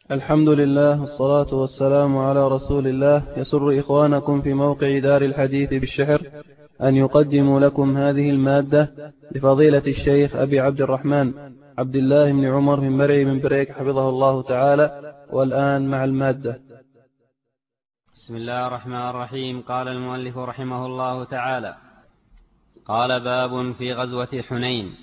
الحمد لله والصلاة والسلام على رسول الله. يسر إخوانكم في موقع دار الحديث بالشحر أن يقدموا لكم هذه المادة لفضيلة الشيخ أبي عبد الرحمن عبد الله بن عمر من مرعي من بريك حفظه الله تعالى. والآن مع المادة. بسم الله الرحمن الرحيم. قال المؤلف رحمه الله تعالى: قال باب في غزوة حنين.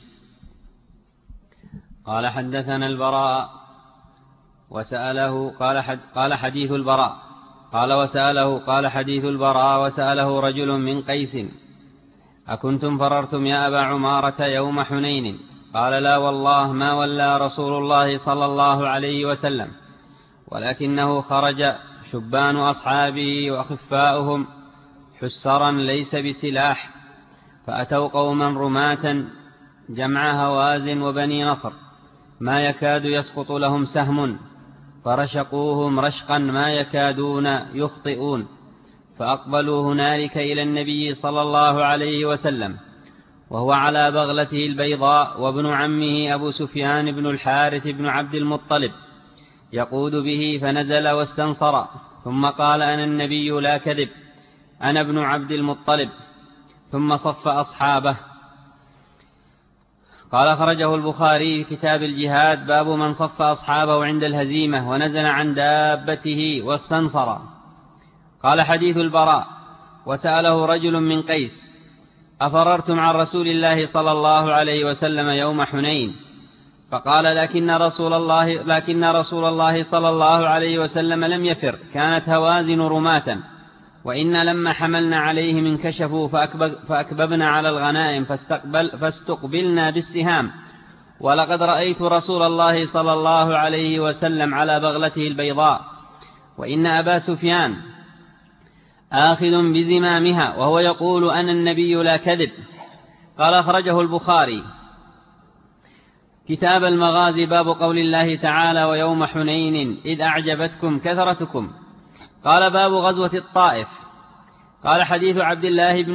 قال حدثنا البراء وسأله قال حديث البراء قال حديث البراء وسأله رجل من قيس: أكنتم فررتم يا أبا عمارة يوم حنين؟ قال: لا والله ما ولى رسول الله صلى الله عليه وسلم، ولكنه خرج شبان أصحابه وأخفاؤهم حسرا ليس بسلاح، فأتوا قوما رماة جمع هوازن وبني نصر ما يكاد يسقط لهم سهم، فرشقوهم رشقا ما يكادون يخطئون، فأقبلوا هنالك إلى النبي صلى الله عليه وسلم وهو على بغلته البيضاء، وابن عمه أبو سفيان بن الحارث بن عبد المطلب يقود به، فنزل واستنصر، ثم قال: أنا النبي لا كذب، أنا ابن عبد المطلب، ثم صف أصحابه. قال: خرجه البخاري في كتاب الجهاد، باب من صف أصحابه عند الهزيمة ونزل عن دابته واستنصر. قال حديث البراء: وسأله رجل من قيس: أفررتم عن رسول الله صلى الله عليه وسلم يوم حنين؟ فقال: لكن رسول الله صلى الله عليه وسلم لم يفر، كانت هوازن رماة، وإن لما حملنا عليهم انكشفوا فأكببنا على الغنائم فاستقبلنا بالسهام، ولقد رأيت رسول الله صلى الله عليه وسلم على بغلته البيضاء، وإن أبا سفيان آخذ بزمامها وهو يقول: أنا النبي لا كذب. قال: أخرجه البخاري كتاب المغازي، باب قول الله تعالى: ويوم حنين إذ أعجبتكم كثرتكم. قال: باب غزوة الطائف. قال حديث عبد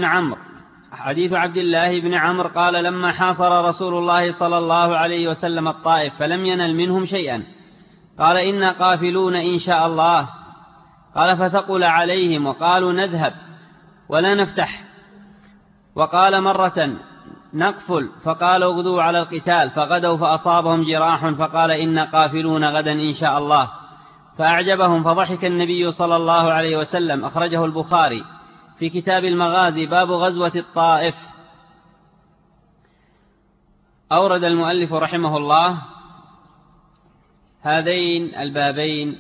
الله بن عمرو قال: لما حاصر رسول الله صلى الله عليه وسلم الطائف فلم ينل منهم شيئا، قال: إنا قافلون إن شاء الله. قال: فثقل عليهم وقالوا: نذهب ولا نفتح. وقال مرة: نقفل، فقالوا: اغدوا على القتال، فغدوا فأصابهم جراح، فقال: إنا قافلون غدا إن شاء الله. فأعجبهم فضحك النبي صلى الله عليه وسلم. أخرجه البخاري في كتاب المغازي، باب غزوة الطائف. أورد المؤلف رحمه الله هذين البابين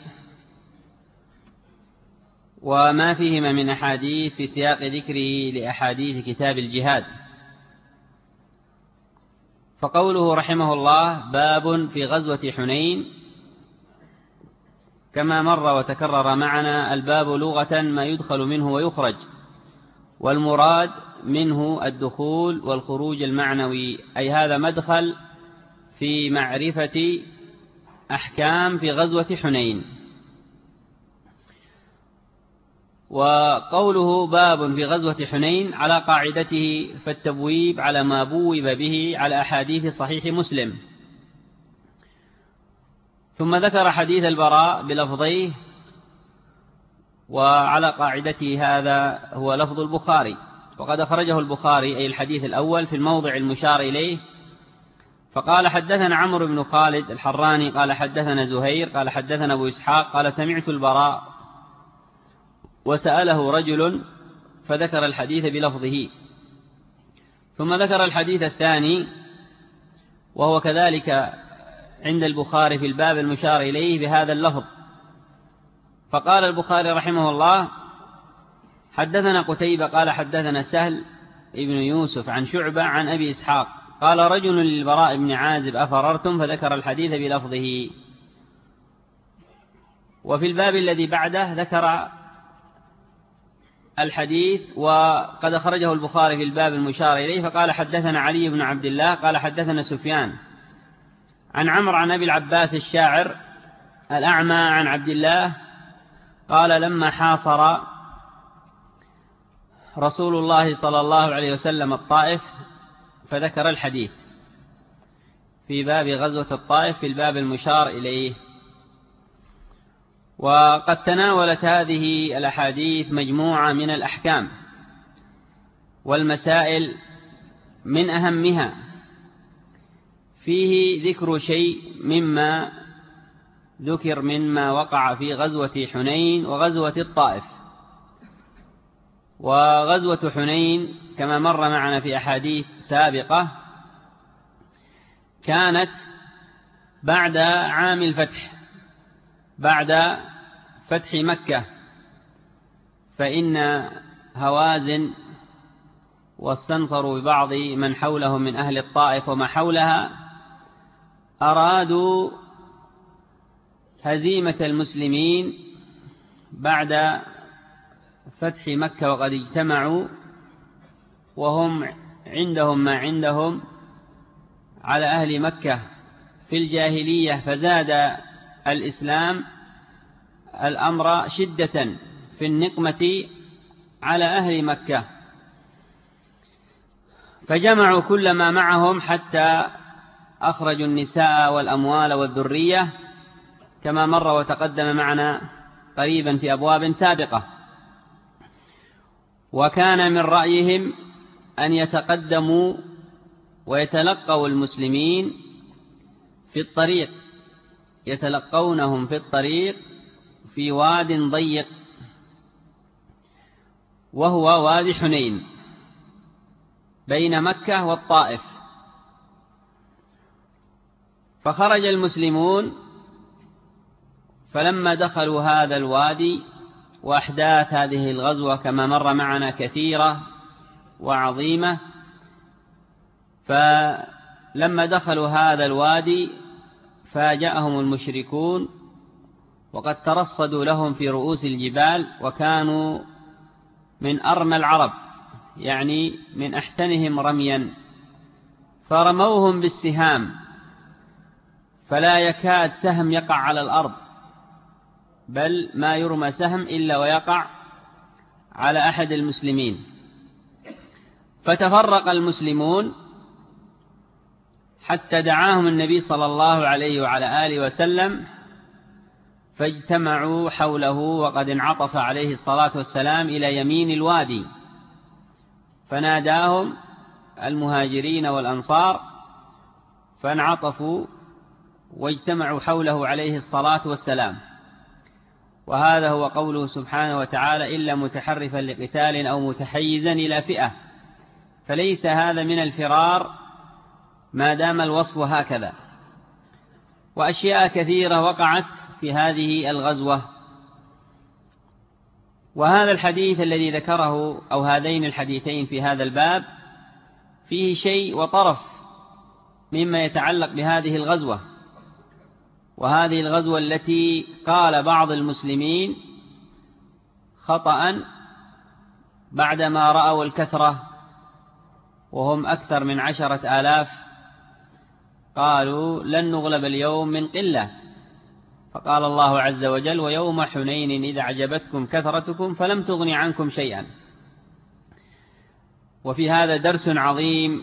وما فيهما من أحاديث في سياق ذكره لأحاديث كتاب الجهاد. فقوله رحمه الله باب في غزوة حنين، كما مر وتكرر معنا، الباب لغة ما يدخل منه ويخرج، والمراد منه الدخول والخروج المعنوي، أي هذا مدخل في معرفة أحكام في غزوة حنين. وقوله باب في غزوة حنين على قاعدته، فالتبويب على ما بوب به على أحاديث صحيح مسلم. ثم ذكر حديث البراء بلفظيه، وعلى قاعدته هذا هو لفظ البخاري، وقد أخرجه البخاري أي الحديث الأول في الموضع المشار إليه. فقال: حدثنا عمرو بن خالد الحراني قال حدثنا زهير قال حدثنا أبو إسحاق قال: سمعت البراء وسأله رجل، فذكر الحديث بلفظه. ثم ذكر الحديث الثاني وهو كذلك عند البخاري في الباب المشار إليه بهذا اللفظ. فقال البخاري رحمه الله: حدثنا قتيبة قال حدثنا سهل ابن يوسف عن شعبة عن أبي إسحاق قال: رجل للبراء بن عازب: أفررتم؟ فذكر الحديث بلفظه. وفي الباب الذي بعده ذكر الحديث وقد أخرجه البخاري في الباب المشار إليه، فقال: حدثنا علي بن عبد الله قال حدثنا سفيان عن عمرو عن أبي العباس الشاعر الأعمى عن عبد الله قال: لما حاصر رسول الله صلى الله عليه وسلم الطائف، فذكر الحديث في باب غزوة الطائف في الباب المشار إليه. وقد تناولت هذه الأحاديث مجموعة من الأحكام والمسائل، من أهمها فيه ذكر شيء مما ذكر مما وقع في غزوة حنين وغزوة الطائف. وغزوة حنين كما مر معنا في أحاديث سابقة كانت بعد عام الفتح، بعد فتح مكة، فإن هوازن واستنصروا ببعض من حولهم من أهل الطائف وما حولها أرادوا هزيمة المسلمين بعد فتح مكة، وقد اجتمعوا وهم عندهم ما عندهم على أهل مكة في الجاهلية، فزاد الإسلام الأمر شدة في النقمة على أهل مكة، فجمعوا كل ما معهم حتى أخرجوا النساء والأموال والذرية كما مر وتقدم معنا قريبا في أبواب سابقة. وكان من رأيهم أن يتقدموا ويتلقوا المسلمين في الطريق، يتلقونهم في الطريق في واد ضيق وهو وادي حنين بين مكة والطائف. فخرج المسلمون، فلما دخلوا هذا الوادي، وأحداث هذه الغزوة كما مر معنا كثيرة وعظيمة، فلما دخلوا هذا الوادي فاجأهم المشركون وقد ترصدوا لهم في رؤوس الجبال، وكانوا من أرمى العرب، يعني من أحسنهم رميا، فرموهم بالسهام فلا يكاد سهم يقع على الأرض، بل ما يرمى سهم إلا ويقع على أحد المسلمين. فتفرق المسلمون حتى دعاهم النبي صلى الله عليه وعلى آله وسلم، فاجتمعوا حوله وقد انعطف عليه الصلاة والسلام إلى يمين الوادي، فناداهم المهاجرين والأنصار فانعطفوا واجتمعوا حوله عليه الصلاة والسلام. وهذا هو قوله سبحانه وتعالى: إلا متحرفا لقتال أو متحيزا إلى فئة، فليس هذا من الفرار ما دام الوصف هكذا. وأشياء كثيرة وقعت في هذه الغزوة. وهذا الحديث الذي ذكره أو هذين الحديثين في هذا الباب فيه شيء وطرف مما يتعلق بهذه الغزوة، وهذه الغزوة التي قال بعض المسلمين خطأ بعدما رأوا الكثرة وهم أكثر من 10,000 قالوا لن نغلب اليوم من قلة، فقال الله عز وجل: ويوم حنين إذ أعجبتكم كثرتكم فلم تغن عنكم شيئا. وفي هذا درس عظيم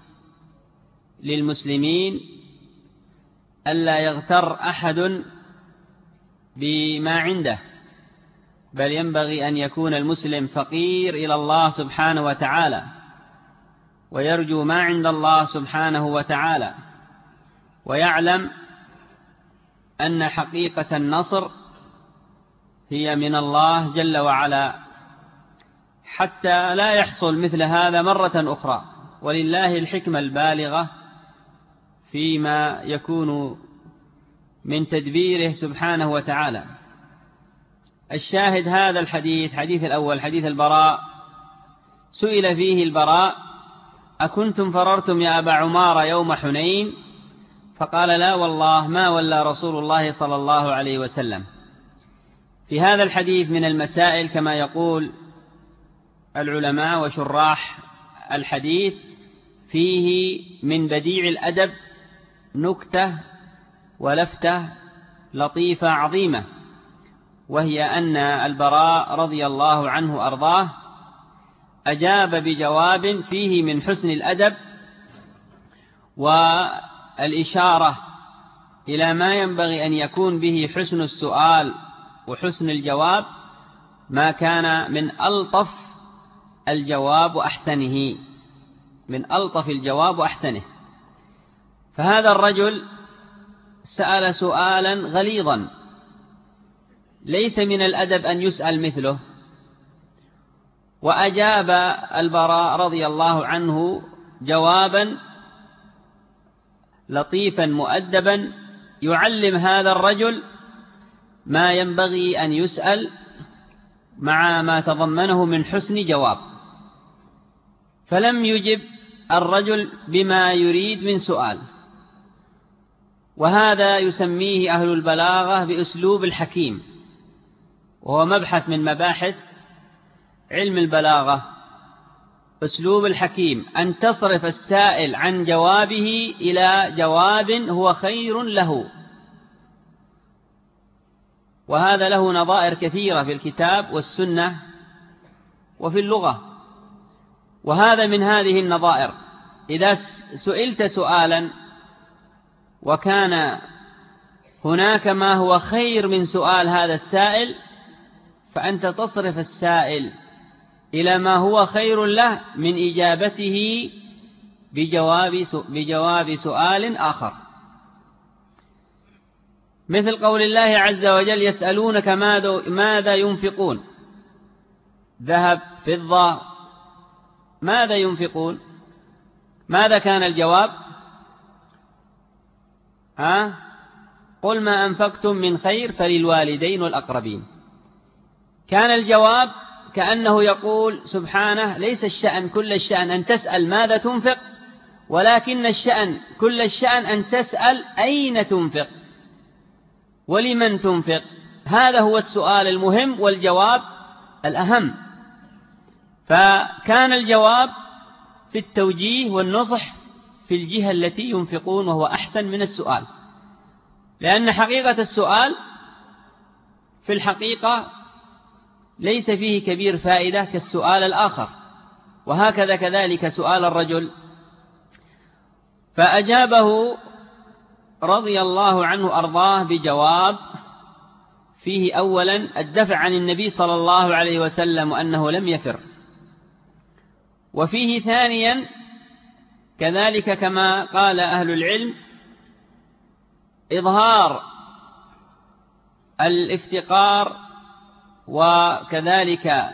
للمسلمين، ألا يغتر أحد بما عنده، بل ينبغي أن يكون المسلم فقير إلى الله سبحانه وتعالى، ويرجو ما عند الله سبحانه وتعالى، ويعلم أن حقيقة النصر هي من الله جل وعلا، حتى لا يحصل مثل هذا مرة أخرى. ولله الحكمة البالغة فيما يكون من تدبيره سبحانه وتعالى. الشاهد هذا الحديث، حديث الأول، حديث البراء، سئل فيه البراء: أكنتم فررتم يا أبا عمار يوم حنين؟ فقال: لا والله ما ولى رسول الله صلى الله عليه وسلم. في هذا الحديث من المسائل كما يقول العلماء وشراح الحديث، فيه من بديع الأدب نكتة ولفتة لطيفة عظيمة، وهي أن البراء رضي الله عنه أرضاه أجاب بجواب فيه من حسن الأدب والإشارة إلى ما ينبغي أن يكون به حسن السؤال وحسن الجواب ما كان من ألطف الجواب وأحسنه، من ألطف الجواب وأحسنه. فهذا الرجل سأل سؤالا غليظا ليس من الأدب أن يسأل مثله، وأجاب البراء رضي الله عنه جوابا لطيفا مؤدبا يعلم هذا الرجل ما ينبغي أن يسأل مع ما تضمنه من حسن جواب. فلم يجب الرجل بما يريد من سؤال، وهذا يسميه أهل البلاغة بأسلوب الحكيم، وهو مبحث من مباحث علم البلاغة. أسلوب الحكيم أن تصرف السائل عن جوابه إلى جواب هو خير له، وهذا له نظائر كثيرة في الكتاب والسنة وفي اللغة. وهذا من هذه النظائر: إذا سئلت سؤالا وكان هناك ما هو خير من سؤال هذا السائل، فأنت تصرف السائل إلى ما هو خير له من إجابته بجواب سؤال آخر. مثل قول الله عز وجل: يسألونك ماذا ينفقون، ذهب، فضة، ماذا ينفقون؟ ماذا كان الجواب؟ قل ما أنفقتم من خير فللوالدين والأقربين. كان الجواب كأنه يقول سبحانه: ليس الشأن كل الشأن أن تسأل ماذا تنفق، ولكن الشأن كل الشأن أن تسأل أين تنفق ولمن تنفق. هذا هو السؤال المهم والجواب الأهم. فكان الجواب في التوجيه والنصح في الجهة التي ينفقون، وهو أحسن من السؤال، لأن حقيقة السؤال في الحقيقة ليس فيه كبير فائدة كالسؤال الآخر، وهكذا كذلك سؤال الرجل. فأجابه رضي الله عنه أرضاه بجواب فيه أولا الدفع عن النبي صلى الله عليه وسلم وأنه لم يفر، وفيه ثانيا كذلك كما قال أهل العلم إظهار الافتقار، وكذلك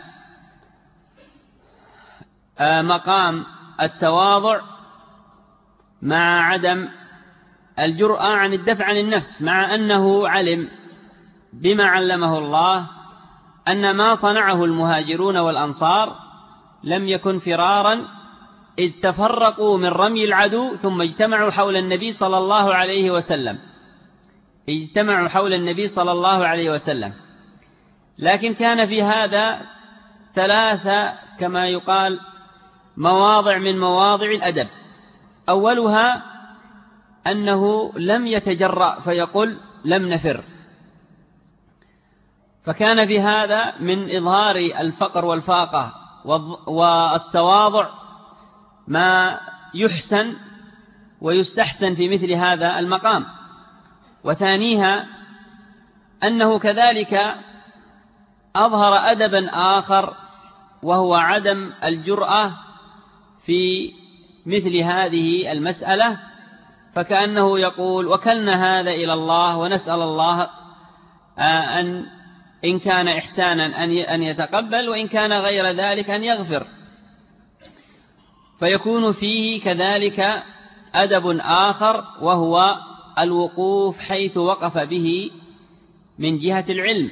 مقام التواضع مع عدم الجرأة عن الدفع عن النفس، مع أنه علم بما علمه الله أن ما صنعه المهاجرون والأنصار لم يكن فرارا، إذ تفرقوا من رمي العدو ثم اجتمعوا حول النبي صلى الله عليه وسلم، لكن كان في هذا ثلاثة كما يقال مواضع من مواضع الأدب. أولها أنه لم يتجرأ فيقول لم نفر، فكان في هذا من إظهار الفقر والفاقة والتواضع ما يحسن ويستحسن في مثل هذا المقام. وثانيها أنه كذلك أظهر أدبا آخر، وهو عدم الجرأة في مثل هذه المسألة، فكأنه يقول وكلنا هذا إلى الله ونسأل الله إن كان إحسانا أن يتقبل، وإن كان غير ذلك أن يغفر. فيكون فيه كذلك أدب آخر، وهو الوقوف حيث وقف به من جهة العلم،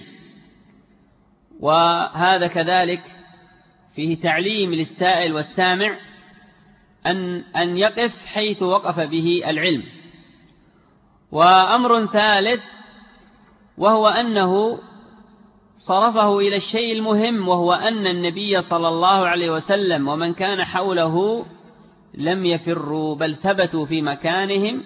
وهذا كذلك فيه تعليم للسائل والسامع أن يقف حيث وقف به العلم. وأمر ثالث وهو أنه صرفه إلى الشيء المهم، وهو أن النبي صلى الله عليه وسلم ومن كان حوله لم يفروا بل ثبتوا في مكانهم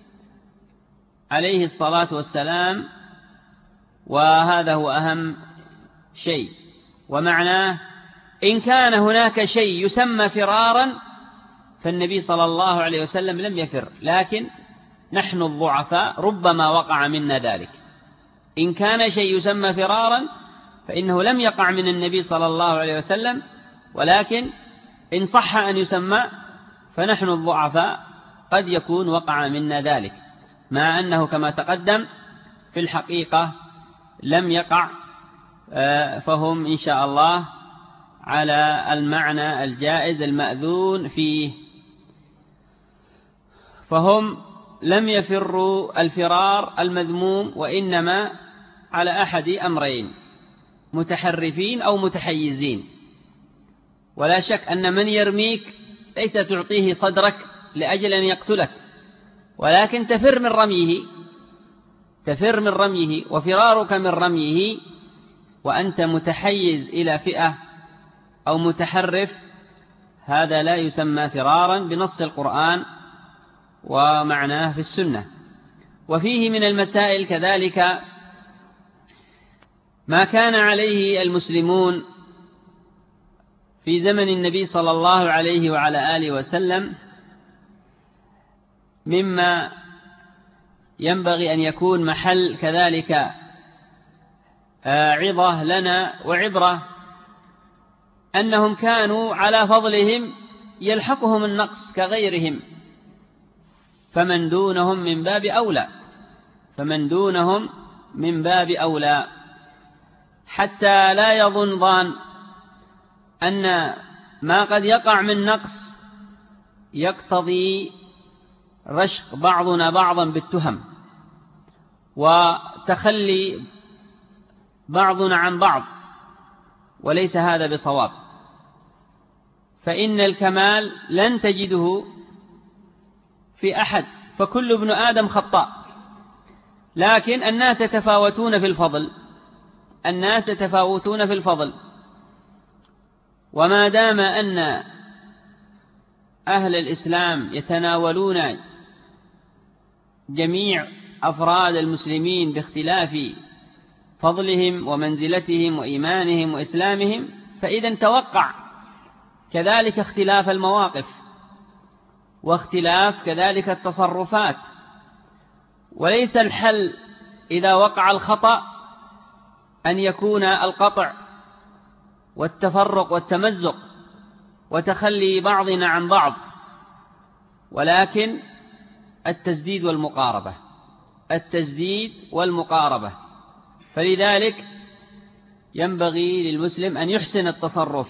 عليه الصلاة والسلام، وهذا هو أهم شيء. ومعناه إن كان هناك شيء يسمى فرارا فالنبي صلى الله عليه وسلم لم يفر، لكن نحن الضعفاء ربما وقع منا ذلك. إن كان شيء يسمى فرارا فإنه لم يقع من النبي صلى الله عليه وسلم، ولكن إن صح أن يسمى فنحن الضعفاء قد يكون وقع منا ذلك، مع أنه كما تقدم في الحقيقة لم يقع، فهم إن شاء الله على المعنى الجائز المأذون فيه. فهم لم يفروا الفرار المذموم، وإنما على أحد أمرين: متحرفين أو متحيزين. ولا شك أن من يرميك ليس تعطيه صدرك لأجل أن يقتلك، ولكن تفر من رميه، وفرارك من رميه وأنت متحيز إلى فئة أو متحرف، هذا لا يسمى فرارا بنص القرآن ومعناه في السنة. وفيه من المسائل كذلك ما كان عليه المسلمون في زمن النبي صلى الله عليه وعلى آله وسلم، مما ينبغي أن يكون محل كذلك عظة لنا وعبرة، أنهم كانوا على فضلهم يلحقهم النقص كغيرهم، فمن دونهم من باب أولى، حتى لا يظن ظان أن ما قد يقع من نقص يقتضي رشق بعضنا بعضا بالتهم وتخلي بعضنا عن بعض، وليس هذا بصواب. فإن الكمال لن تجده في أحد، فكل ابن آدم خطاء، لكن الناس يتفاوتون في الفضل. وما دام أن أهل الإسلام يتناولون جميع أفراد المسلمين باختلاف فضلهم ومنزلتهم وإيمانهم وإسلامهم، فإذا توقع كذلك اختلاف المواقف واختلاف كذلك التصرفات. وليس الحل إذا وقع الخطأ أن يكون القطع والتفرق والتمزق وتخلي بعضنا عن بعض، ولكن التسديد والمقاربة. فلذلك ينبغي للمسلم أن يحسن التصرف.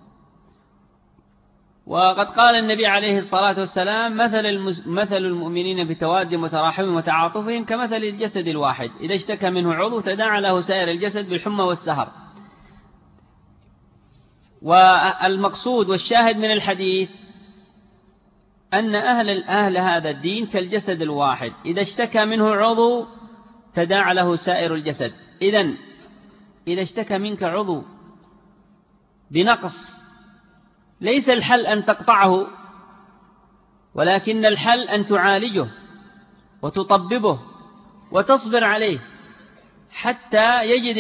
وقد قال النبي عليه الصلاة والسلام: مثل المؤمنين بتوادهم وتراحمهم وتعاطفهم كمثل الجسد الواحد إذا اشتكى منه عضو تداعى له سائر الجسد بالحمى والسهر. والمقصود والشاهد من الحديث أن أهل هذا الدين كالجسد الواحد، إذا اشتكى منه عضو تداعى له سائر الجسد. إذن إذا اشتكى منك عضو بنقص ليس الحل أن تقطعه، ولكن الحل أن تعالجه وتطببه وتصبر عليه حتى يجد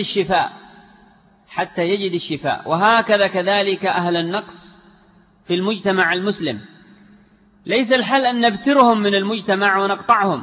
الشفاء. وهكذا كذلك أهل النقص في المجتمع المسلم، ليس الحل أن نبترهم من المجتمع ونقطعهم،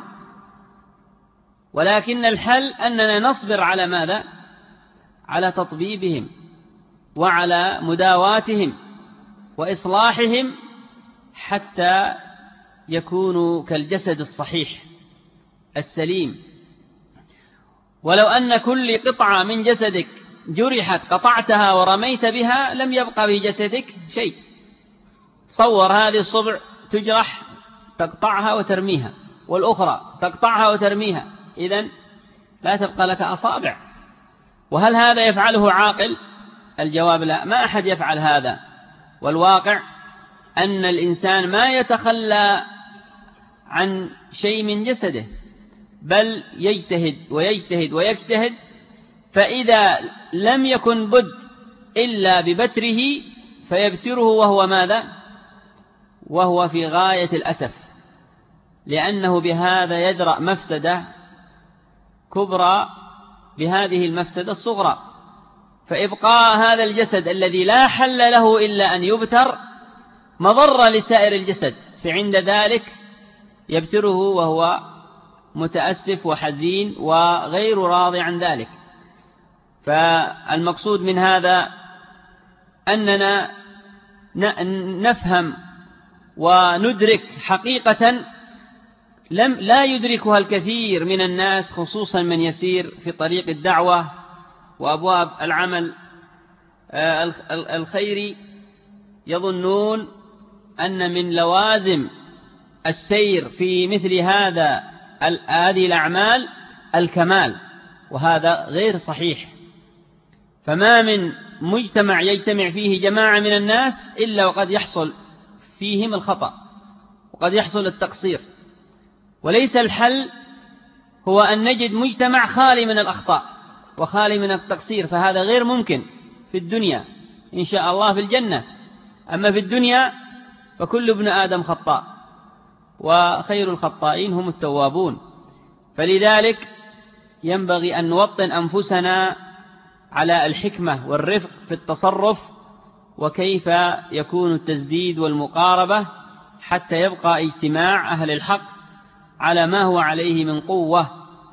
ولكن الحل أننا نصبر على ماذا؟ على تطبيبهم وعلى مداواتهم وإصلاحهم حتى يكونوا كالجسد الصحيح السليم. ولو أن كل قطعة من جسدك جرحت قطعتها ورميت بها لم يبقى في جسدك شيء. صور هذه الصبع تجرح تقطعها وترميها، والأخرى تقطعها وترميها، إذن لا تبقى لك أصابع. وهل هذا يفعله عاقل؟ الجواب لا، ما أحد يفعل هذا. والواقع أن الإنسان ما يتخلى عن شيء من جسده، بل يجتهد، فإذا لم يكن بد إلا ببتره فيبتره، وهو ماذا؟ وهو في غاية الأسف، لأنه بهذا يدرأ مفسدة كبرى بهذه المفسدة الصغرى. فإبقاء هذا الجسد الذي لا حل له إلا أن يبتر مضر لسائر الجسد، فعند ذلك يبتره وهو متأسف وحزين وغير راضي عن ذلك. فالمقصود من هذا أننا نفهم وندرك حقيقة لا يدركها الكثير من الناس، خصوصا من يسير في طريق الدعوة وأبواب العمل الخيري، يظنون أن من لوازم السير في مثل هذه الأعمال الكمال، وهذا غير صحيح. فما من مجتمع يجتمع فيه جماعة من الناس إلا وقد يحصل فيهم الخطأ وقد يحصل التقصير، وليس الحل هو أن نجد مجتمع خالي من الأخطاء وخالي من التقصير، فهذا غير ممكن في الدنيا. إن شاء الله في الجنة، أما في الدنيا فكل ابن آدم خطاء، وخير الخطائين هم التوابون. فلذلك ينبغي أن نوطن أنفسنا على الحكمة والرفق في التصرف، وكيف يكون التسديد والمقاربة حتى يبقى اجتماع أهل الحق على ما هو عليه من قوة.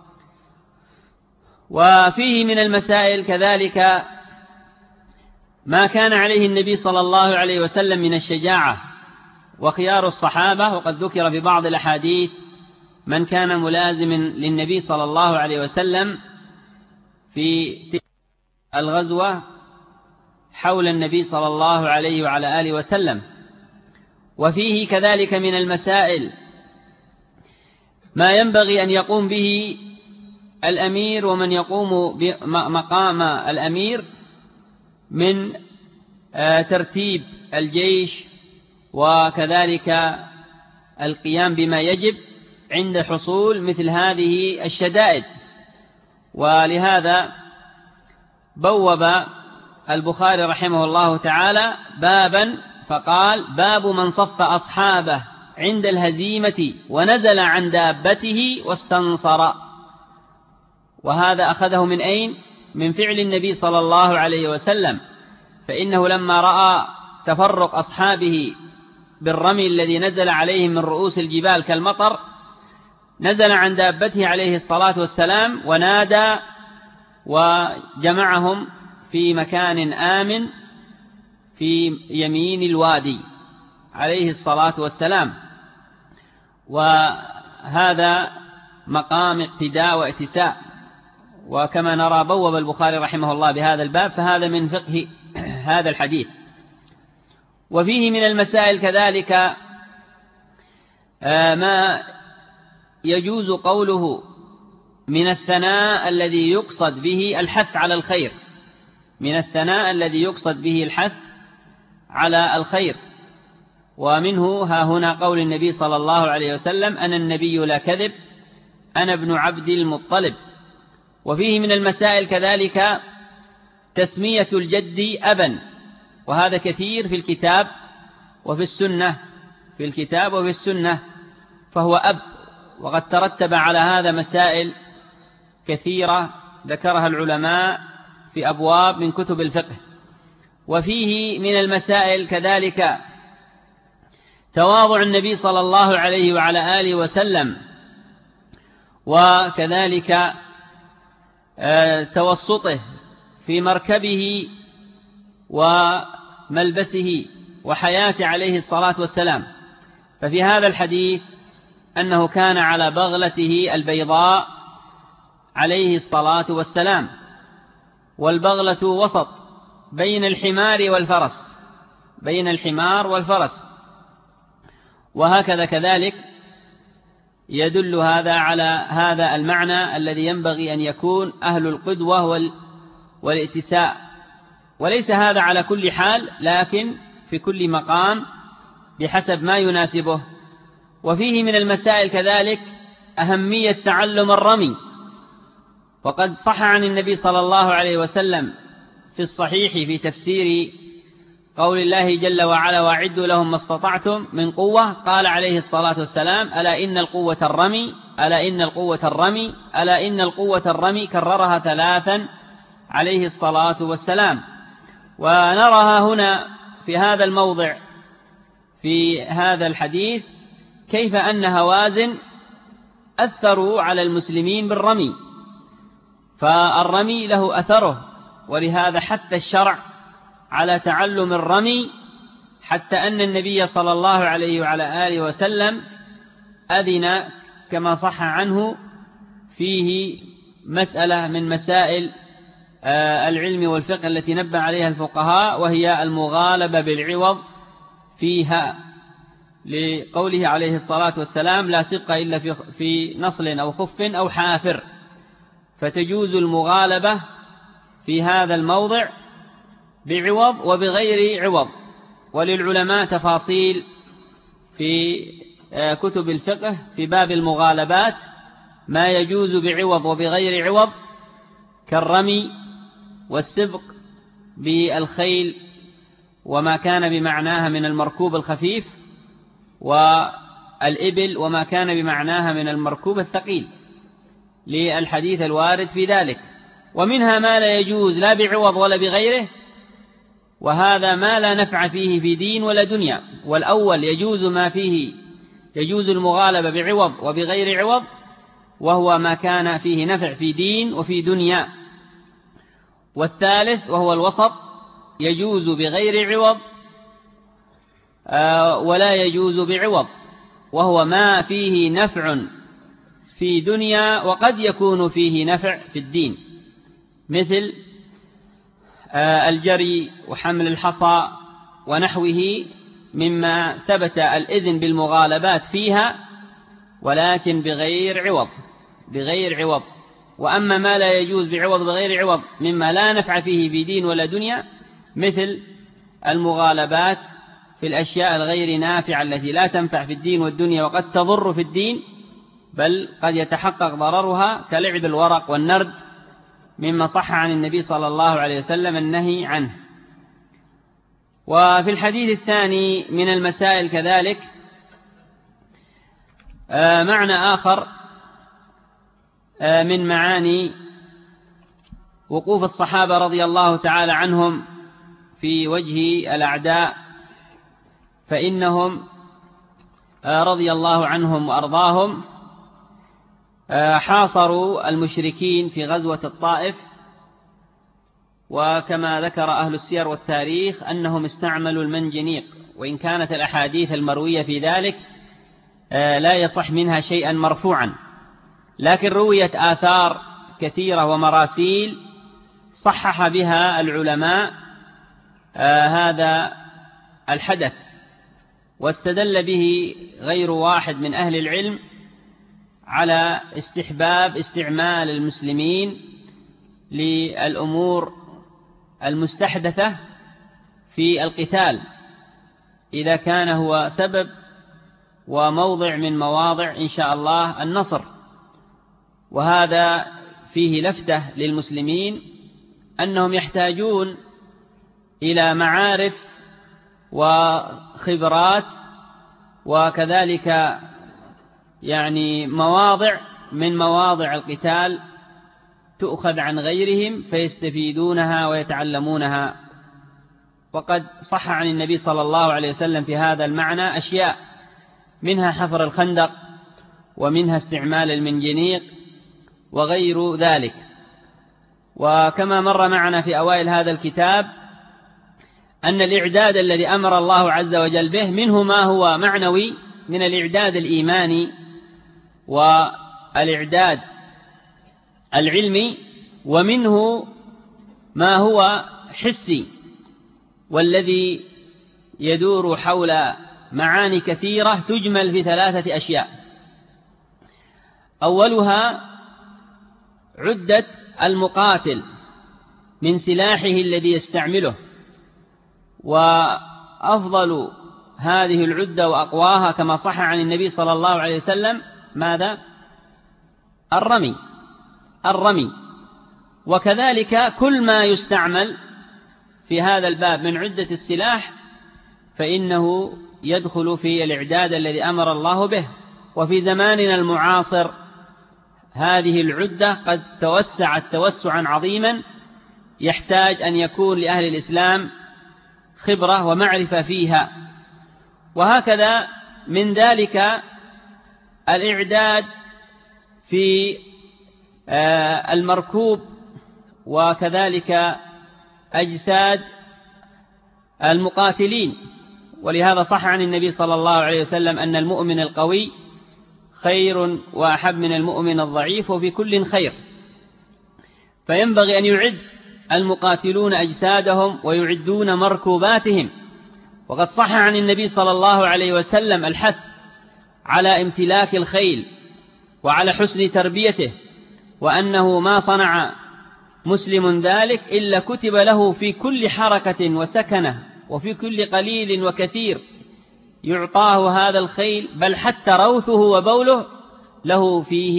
وفيه من المسائل كذلك ما كان عليه النبي صلى الله عليه وسلم من الشجاعة وخيار الصحابة، وقد ذكر في بعض الأحاديث من كان ملازما للنبي صلى الله عليه وسلم في الغزوة حول النبي صلى الله عليه وعلى آله وسلم. وفيه كذلك من المسائل ما ينبغي أن يقوم به الأمير ومن يقوم مقام الأمير من ترتيب الجيش، وكذلك القيام بما يجب عند حصول مثل هذه الشدائد. ولهذا بوب البخاري رحمه الله تعالى بابا فقال: باب من صف أصحابه عند الهزيمة ونزل عن دابته واستنصر. وهذا أخذه من أين؟ من فعل النبي صلى الله عليه وسلم، فإنه لما رأى تفرق أصحابه بالرمي الذي نزل عليهم من رؤوس الجبال كالمطر، نزل عن دابته عليه الصلاة والسلام ونادى وجمعهم في مكان آمن في يمين الوادي عليه الصلاة والسلام. وهذا مقام اقتداء واتساء. وكما نرى بوب البخاري رحمه الله بهذا الباب، فهذا من فقه هذا الحديث. وفيه من المسائل كذلك ما يجوز قوله من الثناء الذي يقصد به الحث على الخير، من الثناء الذي يقصد به الحث على الخير. ومنه ها هنا قول النبي صلى الله عليه وسلم: أنا النبي لا كذب، أنا ابن عبد المطلب. وفيه من المسائل كذلك تسمية الجد أبا، وهذا كثير في الكتاب وفي السنة، في الكتاب وفي السنة، فهو أب. وقد ترتب على هذا مسائل كثيرة ذكرها العلماء في أبواب من كتب الفقه. وفيه من المسائل كذلك تواضع النبي صلى الله عليه وعلى آله وسلم، وكذلك توسطه في مركبه وملبسه وحياته عليه الصلاة والسلام. ففي هذا الحديث أنه كان على بغلته البيضاء عليه الصلاة والسلام، والبغلة وسط بين الحمار والفرس، بين الحمار والفرس. وهكذا كذلك يدل هذا على هذا المعنى الذي ينبغي أن يكون أهل القدوة والاتساء. وليس هذا على كل حال، لكن في كل مقام بحسب ما يناسبه. وفيه من المسائل كذلك أهمية تعلم الرمي، وقد صح عن النبي صلى الله عليه وسلم في الصحيح في تفسير قول الله جل وعلا: وأعدوا لهم ما استطعتم من قوة، قال عليه الصلاة والسلام: ألا إن القوة الرمي، ألا إن القوة الرمي، ألا إن القوة الرمي، كررها 3 عليه الصلاة والسلام. ونراها هنا في هذا الموضع في هذا الحديث كيف أن هوازن أثروا على المسلمين بالرمي، فالرمي له أثره، ولهذا حتى الشرع على تعلم الرمي، حتى أن النبي صلى الله عليه وعلى آله وسلم أذن كما صح عنه فيه مسألة من مسائل العلم والفقه التي نبه عليها الفقهاء، وهي المغالبة بالعوض فيها، لقوله عليه الصلاة والسلام: لا سبق إلا في نصل أو خف أو حافر. فتجوز المغالبة في هذا الموضع بعوض وبغير عوض. وللعلماء تفاصيل في كتب الفقه في باب المغالبات، ما يجوز بعوض وبغير عوض، كالرمي والسبق بالخيل وما كان بمعناها من المركوب الخفيف، والإبل وما كان بمعناها من المركوب الثقيل، للحديث الوارد في ذلك. ومنها ما لا يجوز لا بعوض ولا بغيره، وهذا ما لا نفع فيه في دين ولا دنيا. والأول يجوز ما فيه يجوز المغالبة بعوض وبغير عوض، وهو ما كان فيه نفع في دين وفي دنيا. والثالث وهو الوسط، يجوز بغير عوض ولا يجوز بعوض، وهو ما فيه نفع في دنيا وقد يكون فيه نفع في الدين، مثل الجري وحمل الحصى ونحوه، مما ثبت الإذن بالمغالبات فيها، ولكن بغير عوض. وأما ما لا يجوز بعوض بغير عوض مما لا نفع فيه في دين ولا دنيا، مثل المغالبات في الأشياء الغير نافعة التي لا تنفع في الدين والدنيا وقد تضر في الدين، بل قد يتحقق ضررها، كلعب الورق والنرد، مما صح عن النبي صلى الله عليه وسلم النهي عنه. وفي الحديث الثاني من المسائل كذلك معنى آخر من معاني وقوف الصحابة رضي الله تعالى عنهم في وجه الأعداء، فإنهم رضي الله عنهم وأرضاهم حاصروا المشركين في غزوة الطائف، وكما ذكر أهل السير والتاريخ أنهم استعملوا المنجنيق، وإن كانت الأحاديث المروية في ذلك لا يصح منها شيئا مرفوعا، لكن رويت آثار كثيرة ومراسيل صحح بها العلماء هذا الحدث، واستدل به غير واحد من أهل العلم على استحباب استعمال المسلمين للأمور المستحدثة في القتال، إذا كان هو سبب وموضع من مواضع إن شاء الله النصر. وهذا فيه لفتة للمسلمين أنهم يحتاجون إلى معارف وخبرات، وكذلك يعني مواضع من مواضع القتال تؤخذ عن غيرهم فيستفيدونها ويتعلمونها. وقد صح عن النبي صلى الله عليه وسلم في هذا المعنى أشياء، منها حفر الخندق، ومنها استعمال المنجنيق وغير ذلك. وكما مر معنا في أوائل هذا الكتاب أن الإعداد الذي أمر الله عز وجل به منه ما هو معنوي من الإعداد الإيماني والإعداد العلمي، ومنه ما هو حسي، والذي يدور حول معاني كثيرة تجمل في 3 أشياء. أولها عدة المقاتل من سلاحه الذي يستعمله، وأفضل هذه العدة وأقواها كما صح عن النبي صلى الله عليه وسلم ماذا؟ الرمي. وكذلك كل ما يستعمل في هذا الباب من عدة السلاح فإنه يدخل في الإعداد الذي أمر الله به. وفي زماننا المعاصر هذه العدة قد توسعت توسعا عظيما، يحتاج أن يكون لأهل الإسلام خبرة ومعرفة فيها. وهكذا من ذلك الإعداد في المركوب وكذلك أجساد المقاتلين. ولهذا صح عن النبي صلى الله عليه وسلم أن المؤمن القوي خير وأحب من المؤمن الضعيف وفي كل خير. فينبغي أن يعد المقاتلون أجسادهم ويعدون مركوباتهم. وقد صح عن النبي صلى الله عليه وسلم الحث على امتلاك الخيل وعلى حسن تربيته، وأنه ما صنع مسلم ذلك إلا كتب له في كل حركة وسكنة وفي كل قليل وكثير يعطاه هذا الخيل، بل حتى روثه وبوله له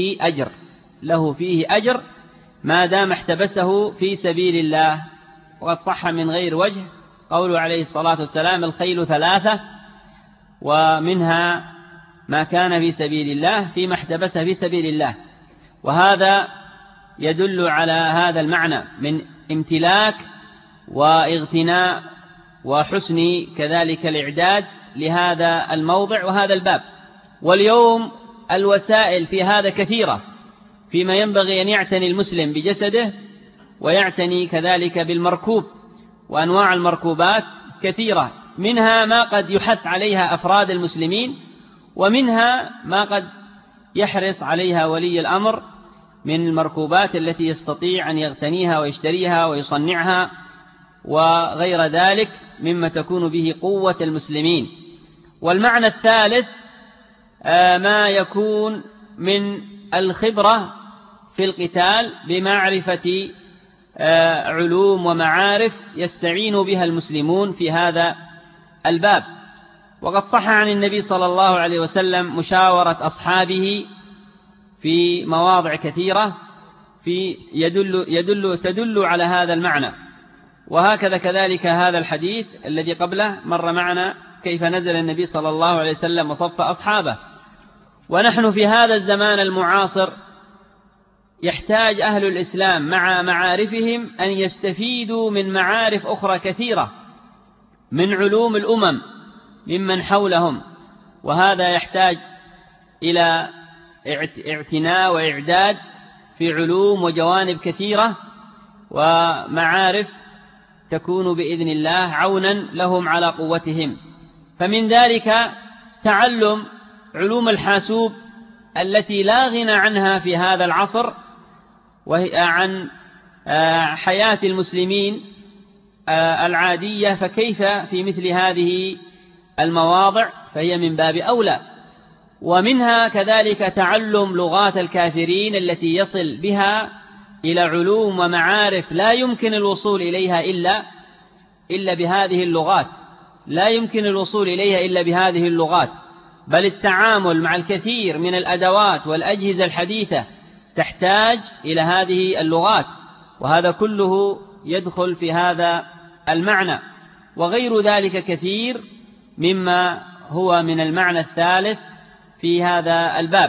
فيه أجر ما دام احتبسه في سبيل الله. وقد صح من غير وجه قوله عليه الصلاة والسلام: الخيل ثلاثة، ومنها ما كان في سبيل الله فيما احتبسه في سبيل الله. وهذا يدل على هذا المعنى من امتلاك واغتناء وحسن كذلك الإعداد لهذا الموضع وهذا الباب. واليوم الوسائل في هذا كثيرة، فيما ينبغي أن يعتني المسلم بجسده ويعتني كذلك بالمركوب، وأنواع المركوبات كثيرة، منها ما قد يحث عليها أفراد المسلمين، ومنها ما قد يحرص عليها ولي الأمر من المركوبات التي يستطيع أن يغتنيها ويشتريها ويصنعها وغير ذلك مما تكون به قوة المسلمين. والمعنى الثالث ما يكون من الخبرة في القتال بمعرفة علوم ومعارف يستعين بها المسلمون في هذا الباب. وقد صح عن النبي صلى الله عليه وسلم مشاورة أصحابه في مواضع كثيرة تدل على هذا المعنى. وهكذا كذلك هذا الحديث الذي قبله مر معنا كيف نزل النبي صلى الله عليه وسلم وصف أصحابه. ونحن في هذا الزمان المعاصر يحتاج أهل الإسلام مع معارفهم أن يستفيدوا من معارف أخرى كثيرة من علوم الأمم ممن حولهم، وهذا يحتاج إلى اعتناء وإعداد في علوم وجوانب كثيرة ومعارف تكون بإذن الله عونا لهم على قوتهم. فمن ذلك تعلم علوم الحاسوب التي لا غنى عنها في هذا العصر، وهي عن حياة المسلمين العادية، فكيف في مثل هذه المواضع فهي من باب أولى. ومنها كذلك تعلم لغات الكافرين التي يصل بها إلى علوم ومعارف لا يمكن الوصول إليها إلا بهذه اللغات، لا يمكن الوصول إليها إلا بهذه اللغات، بل التعامل مع الكثير من الأدوات والأجهزة الحديثة تحتاج إلى هذه اللغات، وهذا كله يدخل في هذا المعنى. وغير ذلك كثير مما هو من المعنى الثالث في هذا الباب.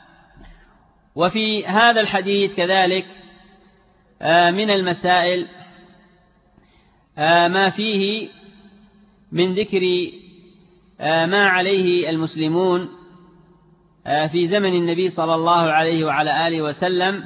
وفي هذا الحديث كذلك من المسائل ما فيه من ذكر ما عليه المسلمون في زمن النبي صلى الله عليه وعلى آله وسلم،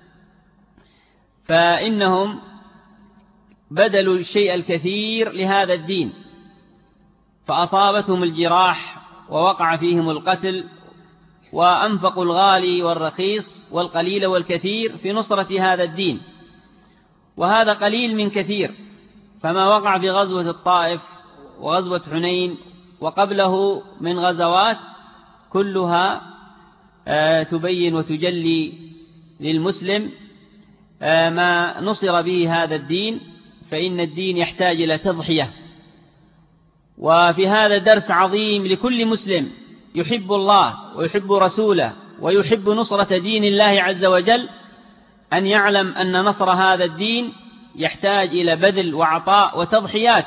فإنهم بذلوا الشيء الكثير لهذا الدين، فأصابتهم الجراح ووقع فيهم القتل، وأنفقوا الغالي والرخيص والقليل والكثير في نصرة هذا الدين، وهذا قليل من كثير. فما وقع في غزوة الطائف وغزوة حنين وقبله من غزوات كلها تبين وتجلي للمسلم ما نصر به هذا الدين، فإن الدين يحتاج إلى تضحية. وفي هذا درس عظيم لكل مسلم يحب الله ويحب رسوله ويحب نصرة دين الله عز وجل، أن يعلم أن نصر هذا الدين يحتاج إلى بذل وعطاء وتضحيات.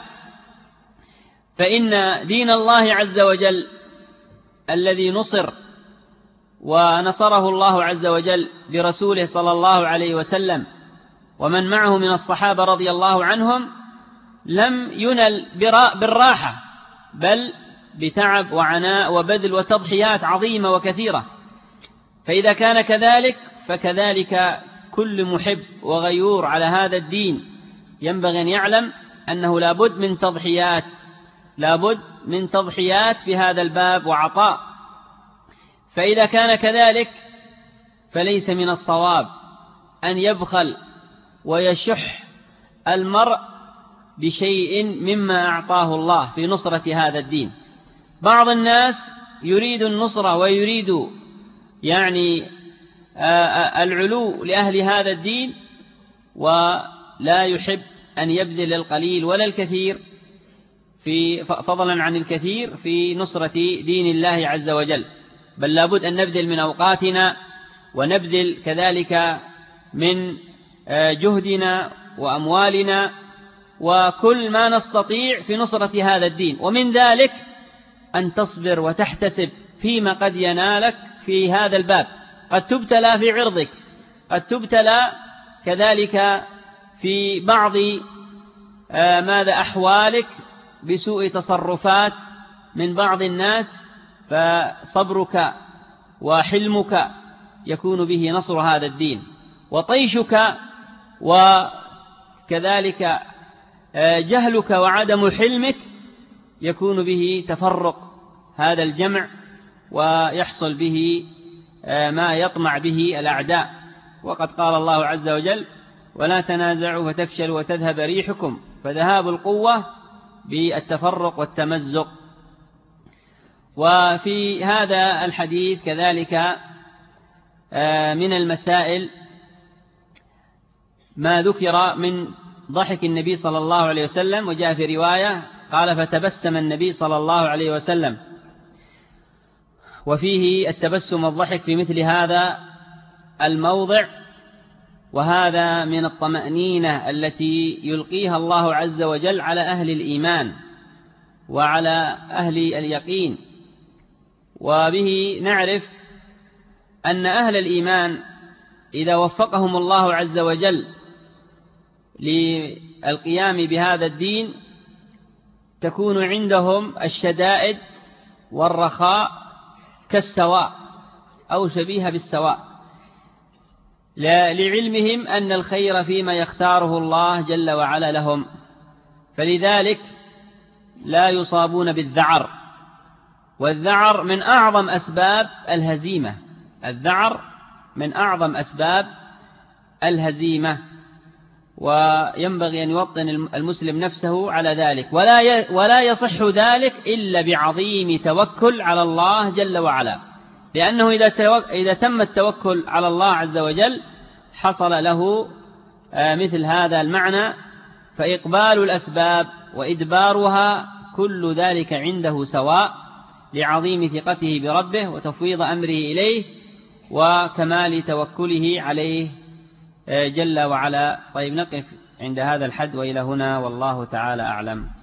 فإن دين الله عز وجل الذي نصر ونصره الله عز وجل برسوله صلى الله عليه وسلم ومن معه من الصحابة رضي الله عنهم لم ينل بالراحة، بل بتعب وعناء وبذل وتضحيات عظيمة وكثيرة. فإذا كان كذلك فكذلك كل محب وغيور على هذا الدين ينبغي أن يعلم أنه لابد من تضحيات في هذا الباب وعطاء. فإذا كان كذلك فليس من الصواب أن يبخل ويشح المرء بشيء مما أعطاه الله في نصرة هذا الدين. بعض الناس يريد النصرة ويريد العلو لأهل هذا الدين، ولا يحب أن يبذل القليل ولا الكثير فضلا عن الكثير في نصرة دين الله عز وجل، بل لابد أن نبذل من أوقاتنا ونبذل كذلك من جهدنا وأموالنا وكل ما نستطيع في نصرة هذا الدين. ومن ذلك أن تصبر وتحتسب فيما قد ينالك في هذا الباب. قد تبتلى في عرضك، قد تبتلى كذلك في بعض أحوالك بسوء تصرفات من بعض الناس، فصبرك وحلمك يكون به نصر هذا الدين، وطيشك وكذلك جهلك وعدم حلمك يكون به تفرق هذا الجمع ويحصل به ما يطمع به الأعداء. وقد قال الله عز وجل: ولا تنازعوا فتفشلوا وتذهب ريحكم، فذهاب القوة بالتفرق والتمزق. وفي هذا الحديث كذلك من المسائل ما ذكر من ضحك النبي صلى الله عليه وسلم، وجاء في رواية قال: فتبسم النبي صلى الله عليه وسلم. وفيه التبسم والضحك في مثل هذا الموضع، وهذا من الطمأنينة التي يلقيها الله عز وجل على أهل الإيمان وعلى أهل اليقين. وبه نعرف أن أهل الإيمان إذا وفقهم الله عز وجل للقيام بهذا الدين تكون عندهم الشدائد والرخاء كالسواء أو شبيهة بالسواء، لعلمهم أن الخير فيما يختاره الله جل وعلا لهم، فلذلك لا يصابون بالذعر. والذعر من أعظم أسباب الهزيمة، الذعر من أعظم أسباب الهزيمة، وينبغي أن يوطن المسلم نفسه على ذلك، ولا يصح ذلك إلا بعظيم توكل على الله جل وعلا، لأنه إذا تم التوكل على الله عز وجل حصل له مثل هذا المعنى، فإقبال الأسباب وإدبارها كل ذلك عنده سواء، لعظيم ثقته بربه وتفويض أمره إليه وكمال توكله عليه جل وعلا. طيب، نقف عند هذا الحد وإلى هنا، والله تعالى أعلم.